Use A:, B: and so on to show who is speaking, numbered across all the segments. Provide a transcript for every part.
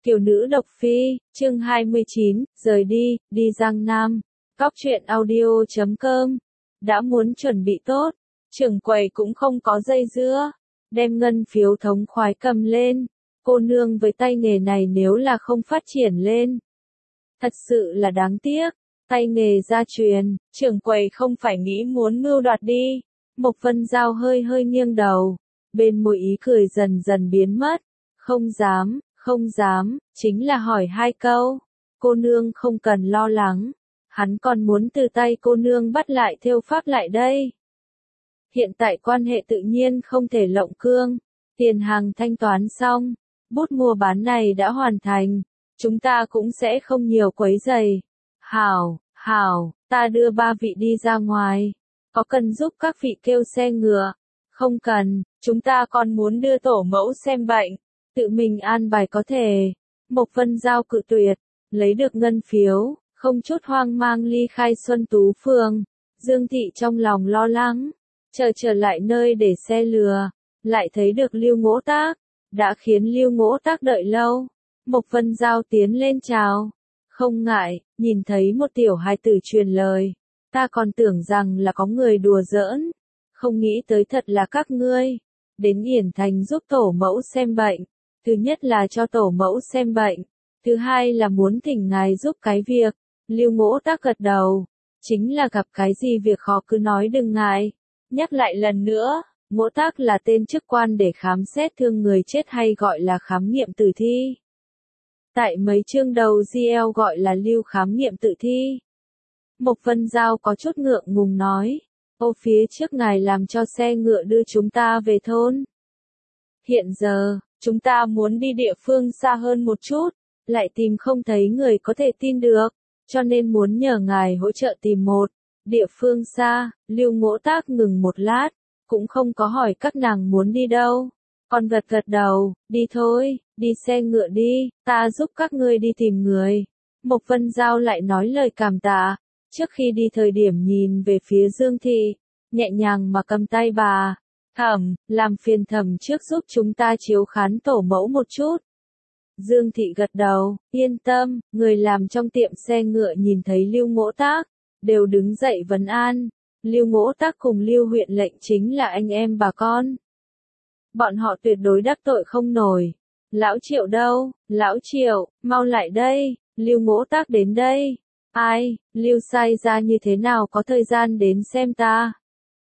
A: Kiều nữ độc phi, chương 29, rời đi, đi Giang Nam. Cóc truyện audio.com. Đã muốn chuẩn bị tốt, trưởng quầy cũng không có dây dưa, đem ngân phiếu thống khoái cầm lên. Cô nương với tay nghề này nếu là không phát triển lên, thật sự là đáng tiếc. Tay nghề gia truyền, trưởng quầy không phải nghĩ muốn mưu đoạt đi. Mộc Vân Giao hơi hơi nghiêng đầu, bên môi ý cười dần dần biến mất. Không dám, chính là hỏi hai câu. Cô nương không cần lo lắng, hắn còn muốn từ tay cô nương bắt lại thêu pháp lại đây. Hiện tại quan hệ tự nhiên không thể lộng cương, tiền hàng thanh toán xong, bút mua bán này đã hoàn thành, chúng ta cũng sẽ không nhiều quấy rầy. Hảo, ta đưa ba vị đi ra ngoài, có cần giúp các vị kêu xe ngựa? Không cần, chúng ta còn muốn đưa tổ mẫu xem bệnh, tự mình an bài có thể. Mộc Vân Giao cự tuyệt, lấy được ngân phiếu, không chút hoang mang ly khai Xuân Tú Phường. Dương Thị trong lòng lo lắng, trở lại nơi để xe lừa, lại thấy được Lưu Ngỗ Tác, đã khiến Lưu Ngỗ Tác đợi lâu. Mộc Vân Giao tiến lên chào, không ngại, nhìn thấy một tiểu hài tử truyền lời, ta còn tưởng rằng là có người đùa giỡn, không nghĩ tới thật là các ngươi, đến Yển Thành giúp tổ mẫu xem bệnh, thứ nhất là cho tổ mẫu xem bệnh, thứ hai là muốn thỉnh ngài giúp cái việc. Lưu Ngỗ Tác gật đầu, chính là gặp cái gì việc khó cứ nói đừng ngại. Nhắc lại lần nữa, Ngỗ Tác là tên chức quan để khám xét thương người chết hay gọi là khám nghiệm tử thi. Tại mấy chương đầu GL gọi là lưu khám nghiệm tử thi. Mộc Vân Giao có chút ngượng ngùng nói, ô phía trước ngài làm cho xe ngựa đưa chúng ta về thôn. Hiện giờ, chúng ta muốn đi địa phương xa hơn một chút, lại tìm không thấy người có thể tin được, cho nên muốn nhờ ngài hỗ trợ tìm một địa phương xa. Lưu Ngỗ Tác ngừng một lát, cũng không có hỏi các nàng muốn đi đâu, còn gật đầu, đi thôi, đi xe ngựa đi, ta giúp các ngươi đi tìm người. Mộc Vân Giao lại nói lời cảm tạ, trước khi đi thời điểm nhìn về phía Dương Thị, nhẹ nhàng mà cầm tay bà, Thẩm, làm phiền Thẩm trước giúp chúng ta chiếu khán tổ mẫu một chút. Dương Thị gật đầu, yên tâm, người làm trong tiệm xe ngựa nhìn thấy Lưu Ngỗ Tác, đều đứng dậy vấn an. Lưu Ngỗ Tác cùng Lưu huyện lệnh chính là anh em bà con. Bọn họ tuyệt đối đắc tội không nổi. Lão Triệu đâu? Lão Triệu, mau lại đây, Lưu Ngỗ Tác đến đây. Ai, Lưu sai ra như thế nào có thời gian đến xem ta?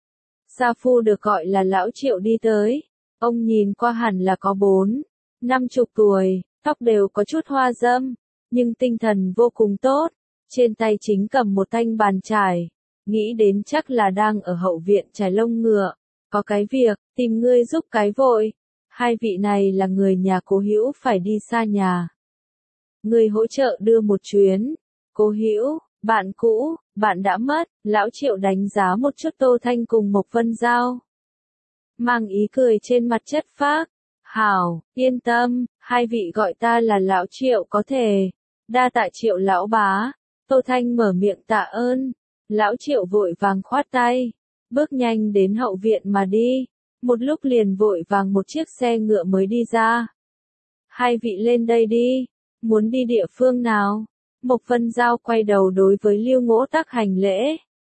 A: Sa phu được gọi là Lão Triệu đi tới. Ông nhìn qua hẳn là có 50 tuổi, tóc đều có chút hoa râm, nhưng tinh thần vô cùng tốt. Trên tay chính cầm một thanh bàn chải, nghĩ đến chắc là đang ở hậu viện chải lông ngựa. Có cái việc, tìm ngươi giúp cái vội. Hai vị này là người nhà Cố Hữu phải đi xa nhà. Ngươi hỗ trợ đưa một chuyến. Cố Hữu, bạn cũ, bạn đã mất. Lão Triệu đánh giá một chút Tô Thanh cùng Mộc Vân Giao, mang ý cười trên mặt chất phác. Hảo, yên tâm, hai vị gọi ta là Lão Triệu có thể. Đa tạ Triệu lão bá. Tô Thanh mở miệng tạ ơn. Lão Triệu vội vàng khoát tay, bước nhanh đến hậu viện mà đi. Một lúc liền vội vàng một chiếc xe ngựa mới đi ra. Hai vị lên đây đi, muốn đi địa phương nào? Mộc Vân Giao quay đầu đối với Lưu Ngỗ Tác hành lễ.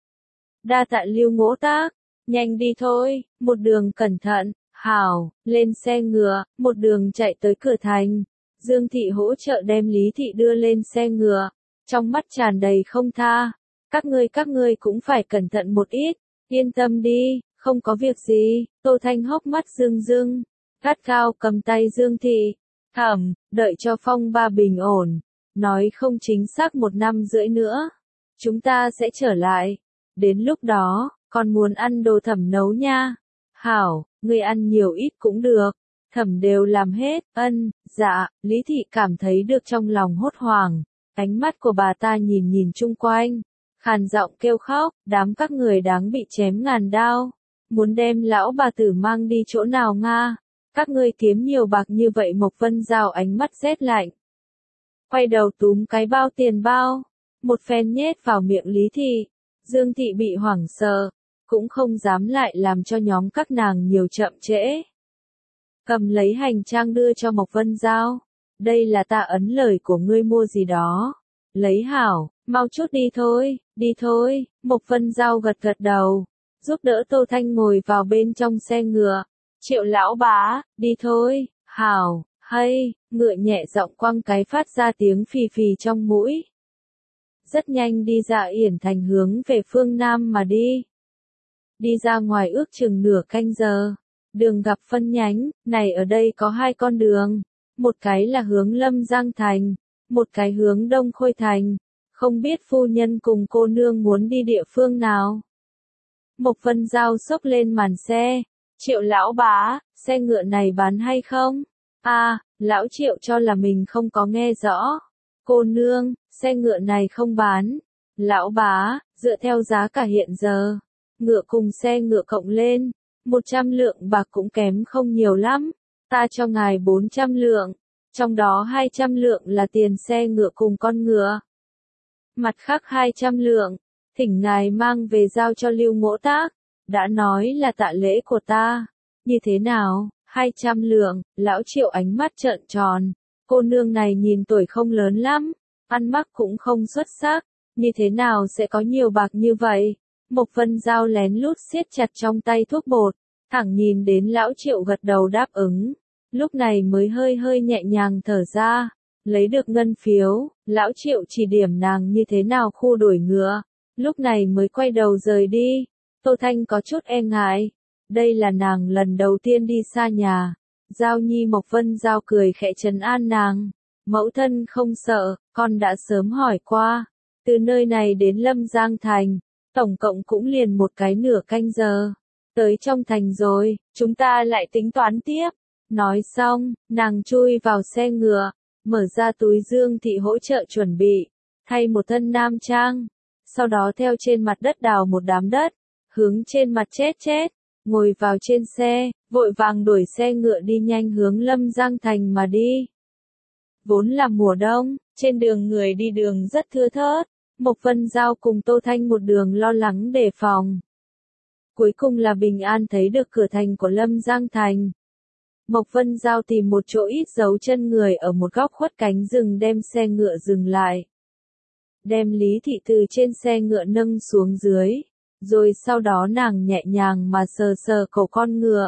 A: Đa tạ Lưu Ngỗ Tác, nhanh đi thôi, một đường cẩn thận. Hảo, lên xe ngựa, một đường chạy tới cửa thành. Dương Thị hỗ trợ đem Lý Thị đưa lên xe ngựa, trong mắt tràn đầy không tha. Các ngươi cũng phải cẩn thận một ít, yên tâm đi, không có việc gì. Tô Thanh hốc mắt rưng, gắt gao cầm tay Dương Thị. Thẩm, đợi cho phong ba bình ổn, nói không chính xác 1 năm rưỡi nữa, chúng ta sẽ trở lại. Đến lúc đó, còn muốn ăn đồ Thẩm nấu nha. Hảo, ngươi ăn nhiều ít cũng được, Thẩm đều làm hết. Dạ. Lý Thị cảm thấy được trong lòng hốt hoảng, ánh mắt của bà ta nhìn chung quanh, khàn giọng kêu khóc, đám các người đáng bị chém ngàn đao, muốn đem lão bà tử mang đi chỗ nào nga? Các ngươi kiếm nhiều bạc như vậy? Mộc Vân Giao ánh mắt rét lạnh, quay đầu túm cái bao tiền bao, một phen nhét vào miệng Lý Thị. Dương Thị bị hoảng sợ, cũng không dám lại làm cho nhóm các nàng nhiều chậm trễ. Cầm lấy hành trang đưa cho Mộc Vân Giao. đây là ta ấn lời của ngươi mua gì đó. Lấy hảo, mau chút đi thôi, Mộc Vân Giao gật gật đầu, giúp đỡ Tô Thanh ngồi vào bên trong xe ngựa. Triệu lão bá, đi thôi, hảo, hay, ngựa nhẹ giọng quăng cái phát ra tiếng phì phì trong mũi. Rất nhanh đi ra Yển Thành hướng về phương Nam mà đi. Đi ra ngoài ước chừng nửa canh giờ, đường gặp phân nhánh, này ở đây có hai con đường, một cái là hướng Lâm Giang Thành, một cái hướng Đông Khôi Thành, không biết phu nhân cùng cô nương muốn đi địa phương nào. Mộc Vân Giao xốc lên màn xe, Triệu lão bá, xe ngựa này bán hay không? Lão Triệu cho là mình không có nghe rõ. Cô nương, xe ngựa này không bán. Lão bá, dựa theo giá cả hiện giờ, ngựa cùng xe ngựa cộng lên, 100 lượng bạc cũng kém không nhiều lắm. Ta cho ngài 400 lượng, trong đó 200 lượng là tiền xe ngựa cùng con ngựa. Mặt khác 200 lượng, thỉnh ngài mang về giao cho Lưu Ngỗ Tác, đã nói là tạ lễ của ta. Như thế nào, 200 lượng, lão Triệu ánh mắt trợn tròn. Cô nương này nhìn tuổi không lớn lắm, ăn mặc cũng không xuất sắc, như thế nào sẽ có nhiều bạc như vậy? Mộc Vân Giao lén lút siết chặt trong tay thuốc bột, thẳng nhìn đến lão Triệu gật đầu đáp ứng, lúc này mới hơi hơi nhẹ nhàng thở ra, lấy được ngân phiếu, lão Triệu chỉ điểm nàng như thế nào khu đuổi ngựa, lúc này mới quay đầu rời đi. Tô Thanh có chút e ngại, đây là nàng lần đầu tiên đi xa nhà. Giao Nhi Mộc Vân Giao cười khẽ trấn an nàng, mẫu thân không sợ, con đã sớm hỏi qua, từ nơi này đến Lâm Giang Thành, tổng cộng cũng liền một cái nửa canh giờ, tới trong thành rồi, chúng ta lại tính toán tiếp. Nói xong, nàng chui vào xe ngựa, mở ra túi Dương Thị hỗ trợ chuẩn bị, thay một thân nam trang, sau đó theo trên mặt đất đào một đám đất, hướng trên mặt chết, ngồi vào trên xe, vội vàng đuổi xe ngựa đi nhanh hướng Lâm Giang Thành mà đi. Vốn là mùa đông, trên đường người đi đường rất thưa thớt, Mộc Vân Giao cùng Tô Thanh một đường lo lắng đề phòng. Cuối cùng là bình an thấy được cửa thành của Lâm Giang Thành. Mộc Vân Giao tìm một chỗ ít dấu chân người ở một góc khuất cánh rừng đem xe ngựa dừng lại. Đem Lý Thị từ trên xe ngựa nâng xuống dưới, rồi sau đó nàng nhẹ nhàng mà sờ sờ cổ con ngựa.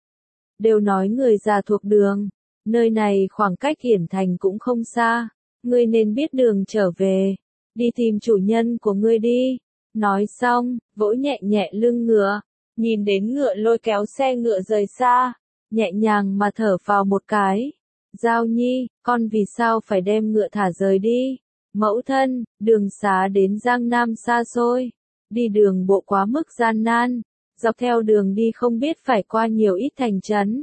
A: Đều nói người già thuộc đường, nơi này khoảng cách Yển Thành cũng không xa, ngươi nên biết đường trở về, đi tìm chủ nhân của ngươi đi. Nói xong, vỗ nhẹ nhẹ lưng ngựa, nhìn đến ngựa lôi kéo xe ngựa rời xa, nhẹ nhàng mà thở vào một cái. Giao Nhi, con vì sao phải đem ngựa thả rời đi? Mẫu thân, đường xá đến Giang Nam xa xôi, đi đường bộ quá mức gian nan, dọc theo đường đi không biết phải qua nhiều ít thành trấn.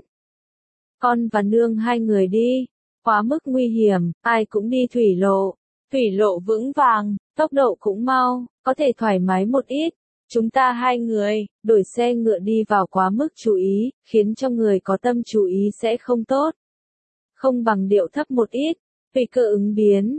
A: Con và nương hai người đi, quá mức nguy hiểm, ai cũng đi thủy lộ vững vàng, tốc độ cũng mau, có thể thoải mái một ít. Chúng ta hai người, đổi xe ngựa đi vào quá mức chú ý, khiến cho người có tâm chú ý sẽ không tốt. Không bằng điệu thấp một ít, tùy cơ ứng biến,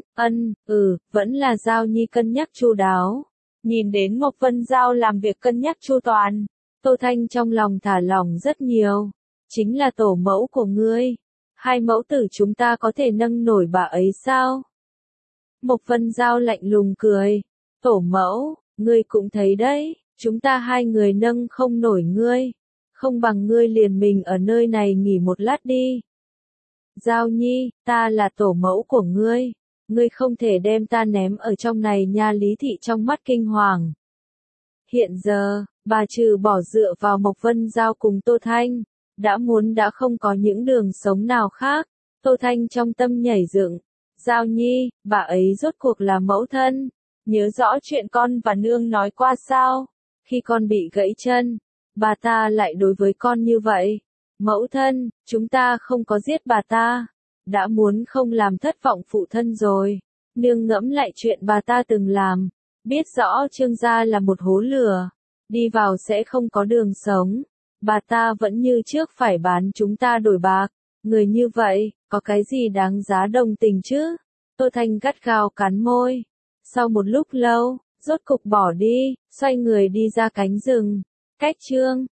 A: vẫn là Giao Nhi cân nhắc chu đáo. Nhìn đến Mộc Vân Giao làm việc cân nhắc chu toàn, Tô Thanh trong lòng thả lỏng rất nhiều. Chính là tổ mẫu của ngươi. Hai mẫu tử chúng ta có thể nâng nổi bà ấy sao? Mộc Vân Giao lạnh lùng cười. Tổ mẫu, ngươi cũng thấy đấy, chúng ta hai người nâng không nổi ngươi. Không bằng ngươi liền mình ở nơi này nghỉ một lát đi. Giao Nhi, ta là tổ mẫu của ngươi. Ngươi không thể đem ta ném ở trong này nha. Lý Thị trong mắt kinh hoàng. Hiện giờ, bà trừ bỏ dựa vào Mộc Vân Giao cùng Tô Thanh, đã không có những đường sống nào khác. Tô Thanh trong tâm nhảy dựng. Giao Nhi, bà ấy rốt cuộc là mẫu thân. Nhớ rõ chuyện con và nương nói qua sao? Khi con bị gãy chân, bà ta lại đối với con như vậy. Mẫu thân, chúng ta không có giết bà ta. Đã muốn không làm thất vọng phụ thân rồi. Nương ngẫm lại chuyện bà ta từng làm. Biết rõ Trương gia là một hố lửa. Đi vào sẽ không có đường sống. Bà ta vẫn như trước phải bán chúng ta đổi bạc. Người như vậy, có cái gì đáng giá đồng tình chứ? Tô Thanh gắt gao cắn môi. Sau một lúc lâu, rốt cục bỏ đi, xoay người đi ra cánh rừng. Cách chương